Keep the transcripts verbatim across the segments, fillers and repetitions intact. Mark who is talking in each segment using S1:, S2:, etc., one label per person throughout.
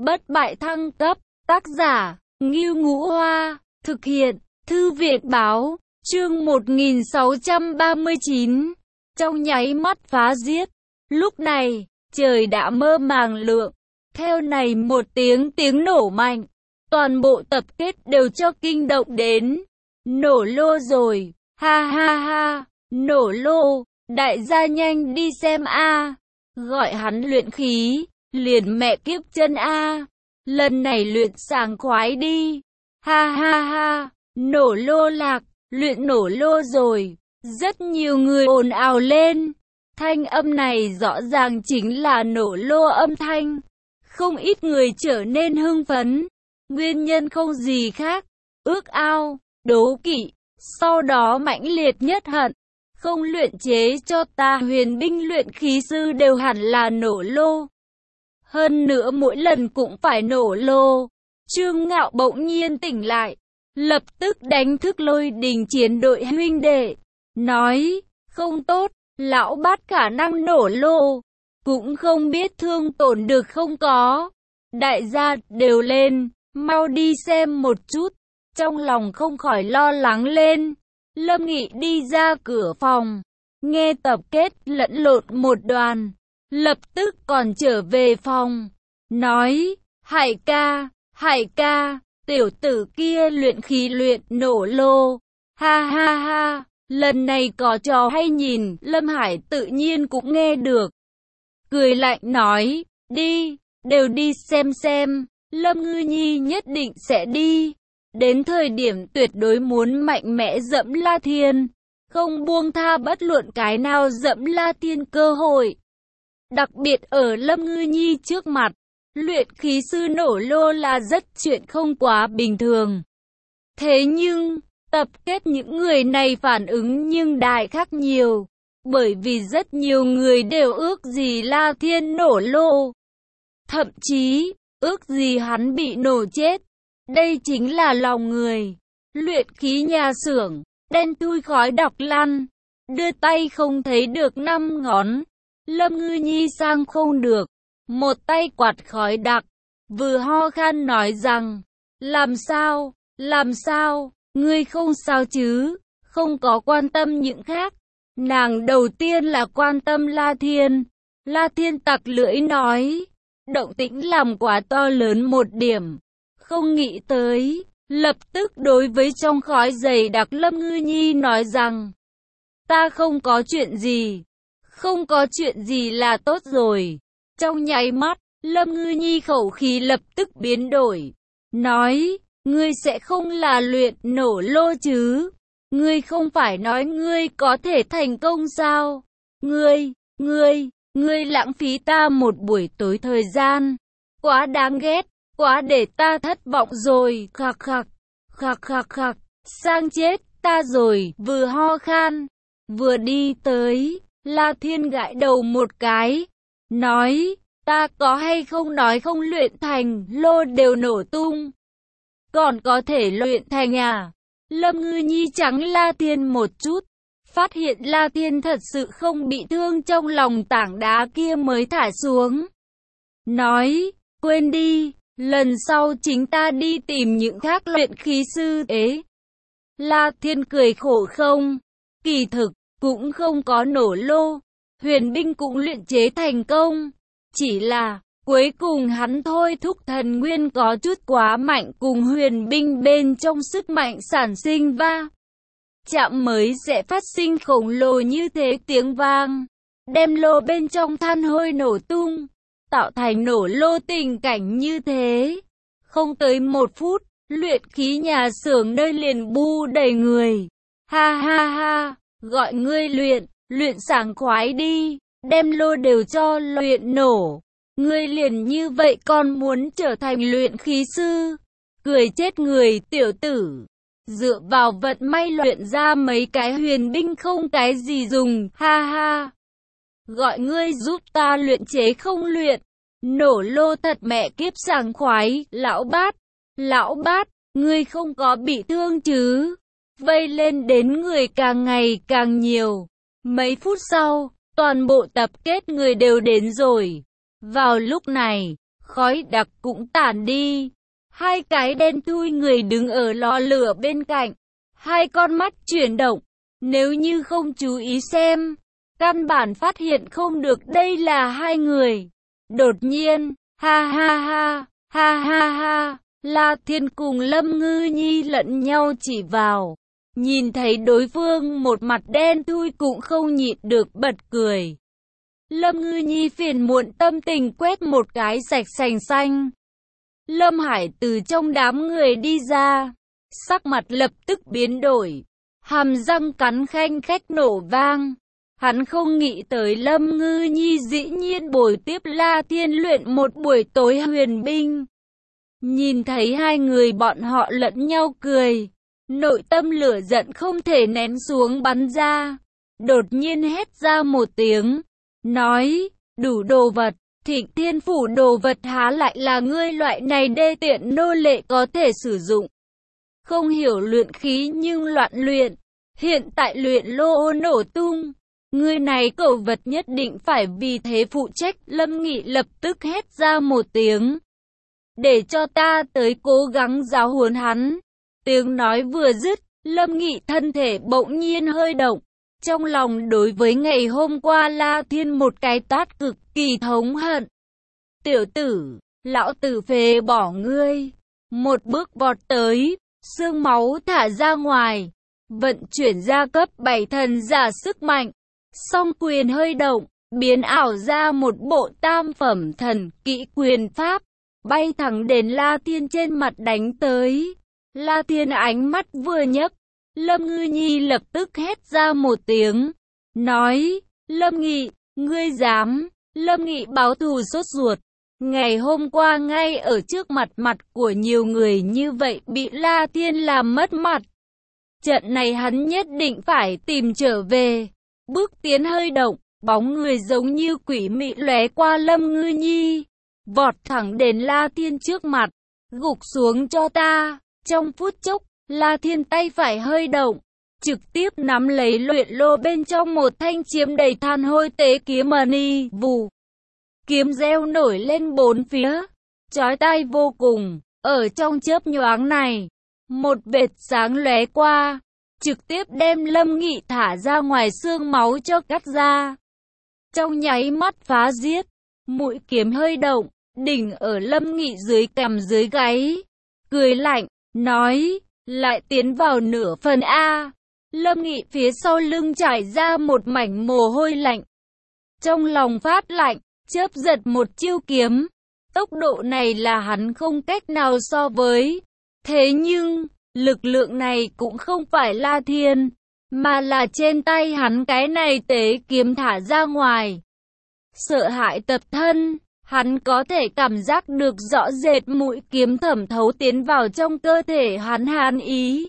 S1: Bất bại thăng cấp, tác giả, Ngưu Ngũ Hoa, thực hiện, Thư viện báo, chương một nghìn sáu trăm ba mươi chín, trong nháy mắt phá giết. Lúc này, trời đã mơ màng lượng, theo này một tiếng tiếng nổ mạnh, toàn bộ tập kết đều cho kinh động đến. Nổ lô rồi, ha ha ha, nổ lô, đại gia nhanh đi xem a, gọi hắn luyện khí, liền mẹ kiếp chân a, lần này luyện sảng khoái đi, ha ha ha, nổ lô lạc, luyện nổ lô rồi, rất nhiều người ồn ào lên, thanh âm này rõ ràng chính là nổ lô âm thanh, không ít người trở nên hưng phấn, nguyên nhân không gì khác, ước ao, đố kỵ, sau đó mãnh liệt nhất hận, không luyện chế cho ta huyền binh luyện khí sư đều hẳn là nổ lô. Hơn nữa mỗi lần cũng phải nổ lô. Trương Ngạo bỗng nhiên tỉnh lại, lập tức đánh thức Lôi Đình chiến đội huynh đệ, nói, không tốt, lão bát khả năng nổ lô, cũng không biết thương tổn được không có. Đại gia đều lên, mau đi xem một chút, trong lòng không khỏi lo lắng lên. Lâm Nghị đi ra cửa phòng, nghe tập kết lẫn lộn một đoàn, lập tức còn trở về phòng, nói, Hải ca, Hải ca, tiểu tử kia luyện khí luyện nổ lô, ha ha ha, lần này có trò hay nhìn. Lâm Hải tự nhiên cũng nghe được, cười lạnh nói, đi, đều đi xem xem, Lâm Ngư Nhi nhất định sẽ đi. Đến thời điểm tuyệt đối muốn mạnh mẽ dẫm La Thiên, không buông tha bất luận cái nào dẫm La Thiên cơ hội. Đặc biệt ở Lâm Ngư Nhi trước mặt, luyện khí sư nổ lô là rất chuyện không quá bình thường. Thế nhưng, tập kết những người này phản ứng nhưng đại khác nhiều, bởi vì rất nhiều người đều ước gì La Thiên nổ lô. Thậm chí, ước gì hắn bị nổ chết. Đây chính là lòng người. Luyện khí nhà xưởng, đen thui khói độc lăn, đưa tay không thấy được năm ngón. Lâm Ngư Nhi sang không được, một tay quạt khói đặc, vừa ho khan nói rằng, làm sao, làm sao, ngươi không sao chứ, không có quan tâm những khác. Nàng đầu tiên là quan tâm La Thiên. La Thiên tặc lưỡi nói, động tĩnh làm quá to lớn một điểm. Không nghĩ tới, lập tức đối với trong khói dày đặc Lâm Ngư Nhi nói rằng, ta không có chuyện gì, không có chuyện gì là tốt rồi. Trong nháy mắt, Lâm Ngư Nhi khẩu khí lập tức biến đổi, nói, ngươi sẽ không là luyện nổ lô chứ, ngươi không phải nói ngươi có thể thành công sao, ngươi, ngươi, ngươi lãng phí ta một buổi tối thời gian, quá đáng ghét. Quá để ta thất vọng rồi, khạc khạc, khạc khạc khạc, sang chết ta rồi, vừa ho khan, vừa đi tới, La Thiên gãi đầu một cái, nói, ta có hay không nói không luyện thành, lô đều nổ tung, còn có thể luyện thành à? Lâm Ngư Nhi trắng La Thiên một chút, phát hiện La Thiên thật sự không bị thương trong lòng tảng đá kia mới thả xuống, nói, quên đi. Lần sau chính ta đi tìm những khác luyện khí sư ế. La Thiên cười khổ không, kỳ thực, cũng không có nổ lô, huyền binh cũng luyện chế thành công. Chỉ là, cuối cùng hắn thôi thúc thần nguyên có chút quá mạnh cùng huyền binh bên trong sức mạnh sản sinh va chạm mới sẽ phát sinh khổng lồ như thế tiếng vang, đem lô bên trong than hôi nổ tung. Tạo thành nổ lô tình cảnh như thế. Không tới một phút, luyện khí nhà xưởng nơi liền bu đầy người. Ha ha ha, gọi ngươi luyện, luyện sảng khoái đi, đem lô đều cho luyện nổ. Ngươi liền như vậy còn muốn trở thành luyện khí sư. Cười chết người tiểu tử. Dựa vào vận may luyện ra mấy cái huyền binh không cái gì dùng, ha ha. Gọi ngươi giúp ta luyện chế không luyện. Nổ lô thật mẹ kiếp sảng khoái, lão bát, lão bát, ngươi không có bị thương chứ? Vây lên đến người càng ngày càng nhiều. Mấy phút sau, toàn bộ tập kết người đều đến rồi. Vào lúc này, khói đặc cũng tản đi. Hai cái đen thui người đứng ở lò lửa bên cạnh, hai con mắt chuyển động, nếu như không chú ý xem, căn bản phát hiện không được đây là hai người. Đột nhiên, ha ha ha, ha ha ha, La Thiên cùng Lâm Ngư Nhi lẫn nhau chỉ vào, nhìn thấy đối phương một mặt đen thui cũng không nhịn được bật cười. Lâm Ngư Nhi phiền muộn tâm tình quét một cái sạch sành xanh. Lâm Hải từ trong đám người đi ra, sắc mặt lập tức biến đổi, hàm răng cắn khanh khách nổ vang. Hắn không nghĩ tới Lâm Ngư Nhi dĩ nhiên bồi tiếp La Thiên luyện một buổi tối huyền binh. Nhìn thấy hai người bọn họ lẫn nhau cười, nội tâm lửa giận không thể nén xuống bắn ra. Đột nhiên hét ra một tiếng, nói, đủ đồ vật, Thịnh Thiên Phủ đồ vật há lại là ngươi loại này đê tiện nô lệ có thể sử dụng. Không hiểu luyện khí nhưng loạn luyện, hiện tại luyện lô nổ tung. Ngươi này cẩu vật nhất định phải vì thế phụ trách. Lâm Nghị lập tức hét ra một tiếng, để cho ta tới cố gắng giáo huấn hắn. Tiếng nói vừa dứt, Lâm Nghị thân thể bỗng nhiên hơi động. Trong lòng đối với ngày hôm qua La Thiên một cái tát cực kỳ thống hận. Tiểu tử, lão tử phế bỏ ngươi. Một bước vọt tới, xương máu thả ra ngoài, vận chuyển ra cấp bảy thần giả sức mạnh. Song quyền hơi động, biến ảo ra một bộ tam phẩm thần kỹ quyền pháp, bay thẳng đến La Thiên trên mặt đánh tới. La Thiên ánh mắt vừa nhấc, Lâm Ngư Nhi lập tức hét ra một tiếng, nói, Lâm Nghị, ngươi dám. Lâm Nghị báo thù sốt ruột, ngày hôm qua ngay ở trước mặt mặt của nhiều người như vậy bị La Thiên làm mất mặt. Trận này hắn nhất định phải tìm trở về. Bước tiến hơi động, bóng người giống như quỷ mị lóe qua Lâm Ngư Nhi, vọt thẳng đến La Thiên trước mặt, gục xuống cho ta. Trong phút chốc, La Thiên tay phải hơi động, trực tiếp nắm lấy luyện lô bên trong một thanh chiếm đầy than hôi tế kiếm mani vù. Kiếm reo nổi lên bốn phía, chói tai vô cùng. Ở trong chớp nhoáng này, một vệt sáng lóe qua, trực tiếp đem Lâm Nghị thả ra ngoài, xương máu cho cắt ra. Trong nháy mắt phá giết, mũi kiếm hơi động, đỉnh ở Lâm Nghị dưới cằm dưới gáy, cười lạnh, nói, lại tiến vào nửa phần A. Lâm Nghị phía sau lưng trải ra một mảnh mồ hôi lạnh. Trong lòng phát lạnh, chớp giật một chiêu kiếm. Tốc độ này là hắn không cách nào so với. Thế nhưng, lực lượng này cũng không phải La Thiên, mà là trên tay hắn cái này tế kiếm thả ra ngoài. Sợ hãi tập thân, hắn có thể cảm giác được rõ rệt mũi kiếm thẩm thấu tiến vào trong cơ thể hắn hàn ý.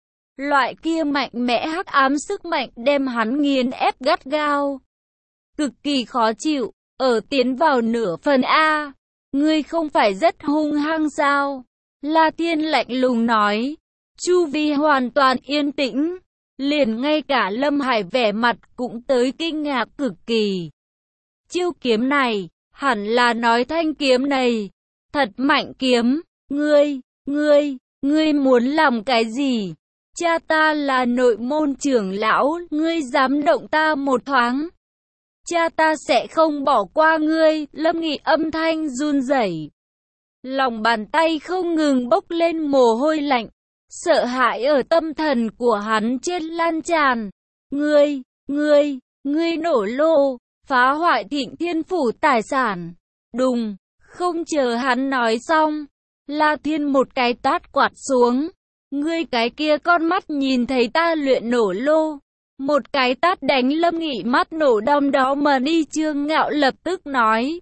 S1: Loại kia mạnh mẽ hắc ám sức mạnh đem hắn nghiền ép gắt gao. Cực kỳ khó chịu, ở tiến vào nửa phần A. Ngươi không phải rất hung hăng sao? La Thiên lạnh lùng nói. Chu vi hoàn toàn yên tĩnh, liền ngay cả Lâm Hải vẻ mặt cũng tới kinh ngạc cực kỳ. Chiêu kiếm này, hẳn là nói thanh kiếm này, thật mạnh kiếm. Ngươi, ngươi, ngươi muốn làm cái gì? Cha ta là nội môn trưởng lão, ngươi dám động ta một thoáng, cha ta sẽ không bỏ qua ngươi. Lâm Nghị âm thanh run rẩy, lòng bàn tay không ngừng bốc lên mồ hôi lạnh, sợ hãi ở tâm thần của hắn trên lan tràn. Ngươi, ngươi, ngươi nổ lô, phá hoại Thịnh Thiên Phủ tài sản. Đùng, không chờ hắn nói xong, La Thiên một cái tát quạt xuống. Ngươi cái kia con mắt nhìn thấy ta luyện nổ lô. Một cái tát đánh Lâm Nghị mắt nổ đom đó mà đi. Trương Ngạo lập tức nói,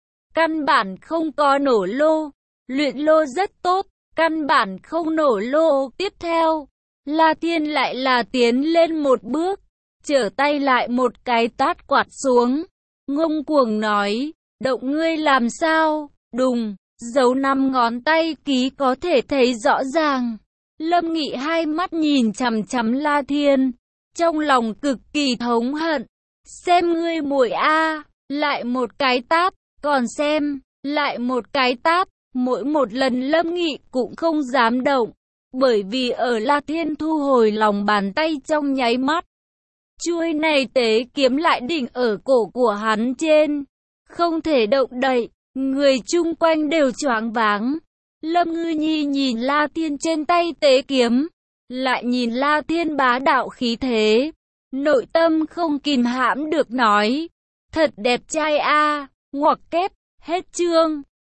S1: căn bản không có nổ lô, luyện lô rất tốt, căn bản không nổ lô. Tiếp theo, La Thiên lại là tiến lên một bước, trở tay lại một cái tát quạt xuống, ngông cuồng nói, động ngươi làm sao? Đùng, dấu năm ngón tay ký có thể thấy rõ ràng. Lâm Nghị hai mắt nhìn chằm chằm La Thiên, trong lòng cực kỳ thống hận. Xem ngươi muội a, lại một cái tát, còn xem, lại một cái tát, mỗi một lần Lâm Nghị cũng không dám động, bởi vì ở La Thiên thu hồi lòng bàn tay trong nháy mắt. Chuôi này tế kiếm lại đỉnh ở cổ của hắn trên, không thể động đậy, người chung quanh đều choáng váng. Lâm Ngư Nhi nhìn La Thiên trên tay tế kiếm, lại nhìn La Thiên bá đạo khí thế, nội tâm không kìm hãm được nói, thật đẹp trai a. Ngoặc kép, hết chương.